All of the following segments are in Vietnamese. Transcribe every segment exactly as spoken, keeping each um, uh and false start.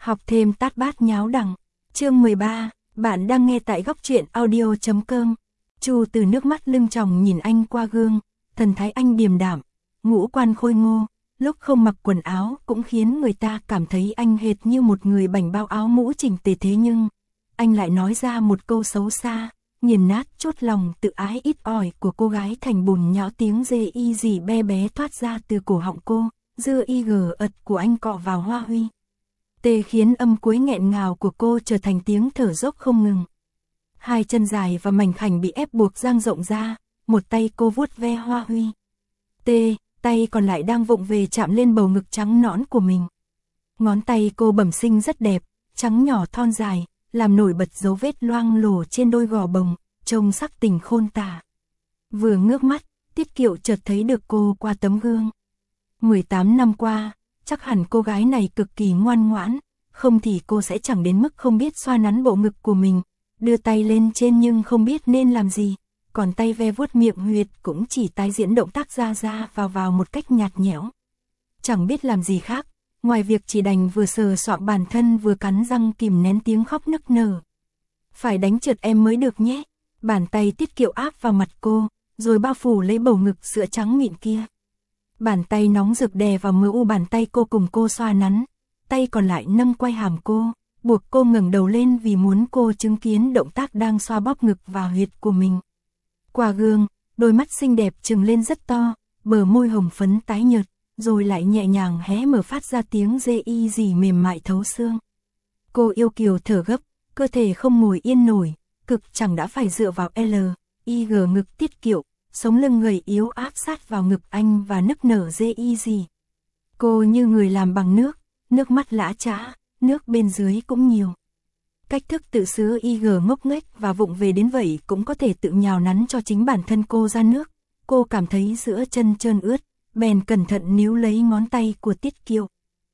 Học thêm tát bát nháo đằng. Chương mười ba, bạn đang nghe tại góc truyện audio.com. Chu Từ nước mắt lưng tròng nhìn anh qua gương, thần thái anh điềm đạm, ngũ quan khôi ngô, lúc không mặc quần áo cũng khiến người ta cảm thấy anh hệt như một người bảnh bao áo mũ chỉnh tề, thế nhưng anh lại nói ra một câu xấu xa, nghiền nát chốt lòng tự ái ít ỏi của cô gái thành bùn nhão. Tiếng dê y gì be bé thoát ra từ cổ họng cô, dưa y gờ ật của anh cọ vào hoa huy. Tê khiến âm cuối nghẹn ngào của cô trở thành tiếng thở dốc không ngừng. Hai chân dài và mảnh khảnh bị ép buộc dang rộng ra, một tay cô vuốt ve hoa huy. Tê, tay còn lại đang vụng về chạm lên bầu ngực trắng nõn của mình. Ngón tay cô bẩm sinh rất đẹp, trắng nhỏ thon dài, làm nổi bật dấu vết loang lổ trên đôi gò bồng, trông sắc tình khôn tả. Vừa ngước mắt, Tiết Kiệu chợt thấy được cô qua tấm gương. mười tám năm qua, chắc hẳn cô gái này cực kỳ ngoan ngoãn, không thì cô sẽ chẳng đến mức không biết xoa nắn bộ ngực của mình, đưa tay lên trên nhưng không biết nên làm gì, còn tay ve vuốt miệng huyệt cũng chỉ tái diễn động tác ra ra vào vào một cách nhạt nhẽo. Chẳng biết làm gì khác, ngoài việc chỉ đành vừa sờ soạng bản thân vừa cắn răng kìm nén tiếng khóc nức nở. Phải đánh trượt em mới được nhé. Bàn tay Tiết Kiệu áp vào mặt cô, rồi bao phủ lấy bầu ngực sữa trắng mịn kia. Bàn tay nóng rực đè vào mờ u bàn tay cô cùng cô xoa nắn, tay còn lại nâng quai hàm cô, buộc cô ngẩng đầu lên vì muốn cô chứng kiến động tác đang xoa bóp ngực và huyệt của mình. Qua gương, đôi mắt xinh đẹp trừng lên rất to, bờ môi hồng phấn tái nhợt, rồi lại nhẹ nhàng hé mở phát ra tiếng dê y gì mềm mại thấu xương. Cô yêu kiều thở gấp, cơ thể không ngồi yên nổi, cực chẳng đã phải dựa vào L, I G ngực Tiết Kiệu, sống lưng gầy yếu áp sát vào ngực anh và nức nở dê y gì. Cô như người làm bằng nước, nước mắt lã chã, nước bên dưới cũng nhiều. Cách thức tự xứ I G ngốc nghếch và vụng về đến vậy cũng có thể tự nhào nắn cho chính bản thân cô ra nước. Cô cảm thấy giữa chân trơn ướt, bèn cẩn thận níu lấy ngón tay của Tiết Kiệu.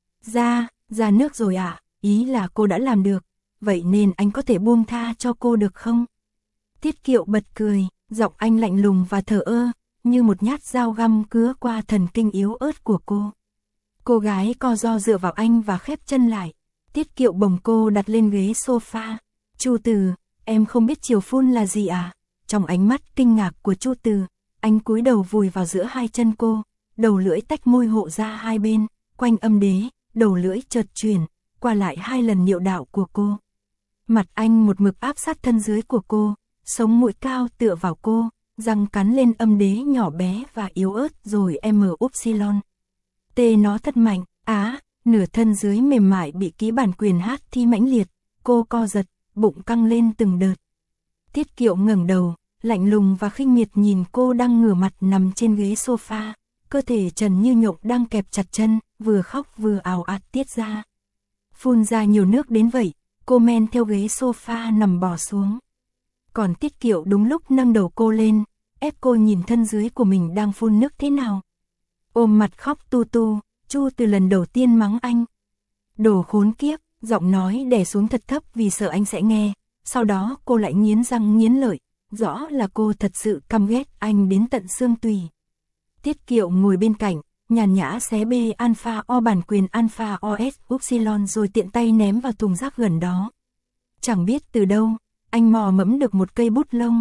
Ra, ra nước rồi ạ, à? Ý là cô đã làm được, vậy nên anh có thể buông tha cho cô được không? Tiết Kiệu bật cười, giọng anh lạnh lùng và thờ ơ, như một nhát dao găm cứa qua thần kinh yếu ớt của cô. Cô gái co ro dựa vào anh và khép chân lại. Tiết Kiệu bồng cô đặt lên ghế sofa. Chu Từ, em không biết chiều phun là gì à? Trong ánh mắt kinh ngạc của Chu Từ, anh cúi đầu vùi vào giữa hai chân cô, đầu lưỡi tách môi hộ ra hai bên, quanh âm đế, đầu lưỡi chợt chuyển, qua lại hai lần niệu đạo của cô. Mặt anh một mực áp sát thân dưới của cô, sống mũi cao tựa vào cô, răng cắn lên âm đế nhỏ bé và yếu ớt rồi M upsilon. Tê nó thật mạnh, á, nửa thân dưới mềm mại bị ký bản quyền hát thi mãnh liệt, cô co giật, bụng căng lên từng đợt. Tiết Kiệu ngẩng đầu, lạnh lùng và khinh miệt nhìn cô đang ngửa mặt nằm trên ghế sofa, cơ thể trần như nhộng đang kẹp chặt chân, vừa khóc vừa ào ạt tiết ra. Phun ra nhiều nước đến vậy, cô men theo ghế sofa nằm bò xuống. Còn Tiết Kiệu đúng lúc nâng đầu cô lên, ép cô nhìn thân dưới của mình đang phun nước thế nào. Ôm mặt khóc tu tu, Chu Từ lần đầu tiên mắng anh. Đồ khốn kiếp, giọng nói đè xuống thật thấp vì sợ anh sẽ nghe, sau đó cô lại nghiến răng nghiến lợi, rõ là cô thật sự căm ghét anh đến tận xương tủy. Tiết Kiệu ngồi bên cạnh, nhàn nhã xé bê alpha O bản quyền alpha O S upsilon rồi tiện tay ném vào thùng rác gần đó. Chẳng biết từ đâu, anh mò mẫm được một cây bút lông.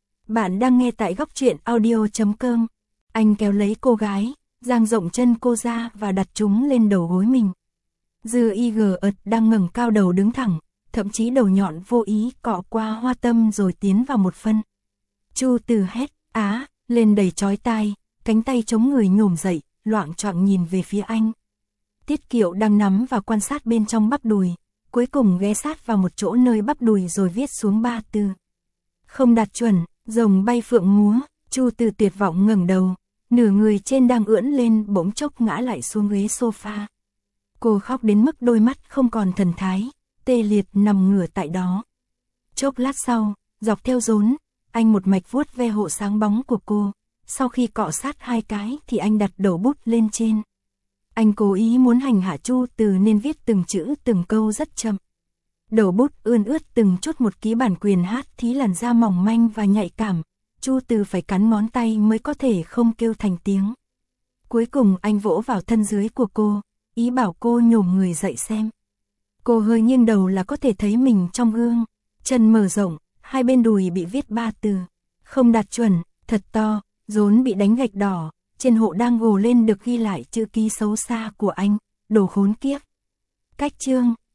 Bạn đang nghe tại góc truyện audio.com. Anh kéo lấy cô gái, dang rộng chân cô ra và đặt chúng lên đầu gối mình. Dư Y G ợt đang ngẩng cao đầu đứng thẳng, thậm chí đầu nhọn vô ý cọ qua hoa tâm rồi tiến vào một phân. Chu Từ hét, á, lên đầy chói tai, cánh tay chống người nhổm dậy, loạng choạng nhìn về phía anh. Tiết Kiệu đang nắm và quan sát bên trong bắp đùi, cuối cùng ghé sát vào một chỗ nơi bắp đùi rồi viết xuống ba từ. Không đạt chuẩn, rồng bay phượng múa. Chu Từ tuyệt vọng ngẩng đầu, nửa người trên đang ưỡn lên bỗng chốc ngã lại xuống ghế sofa. Cô khóc đến mức đôi mắt không còn thần thái, tê liệt nằm ngửa tại đó. Chốc lát sau, dọc theo rốn, anh một mạch vuốt ve hộ sáng bóng của cô. Sau khi cọ sát hai cái thì anh đặt đầu bút lên trên. Anh cố ý muốn hành hạ Chu Từ nên viết từng chữ từng câu rất chậm. Đầu bút ươn ướt từng chút một ký bản quyền hát thí làn da mỏng manh và nhạy cảm. Chu Từ phải cắn ngón tay mới có thể không kêu thành tiếng. Cuối cùng anh vỗ vào thân dưới của cô, ý bảo cô nhổm người dậy xem. Cô hơi nghiêng đầu là có thể thấy mình trong gương. Chân mở rộng, hai bên đùi bị viết ba từ. Không đạt chuẩn, thật to, rốn bị đánh gạch đỏ. Trên hộ đang gồ lên được ghi lại chữ ký xấu xa của anh. Đồ khốn kiếp. Cách chương.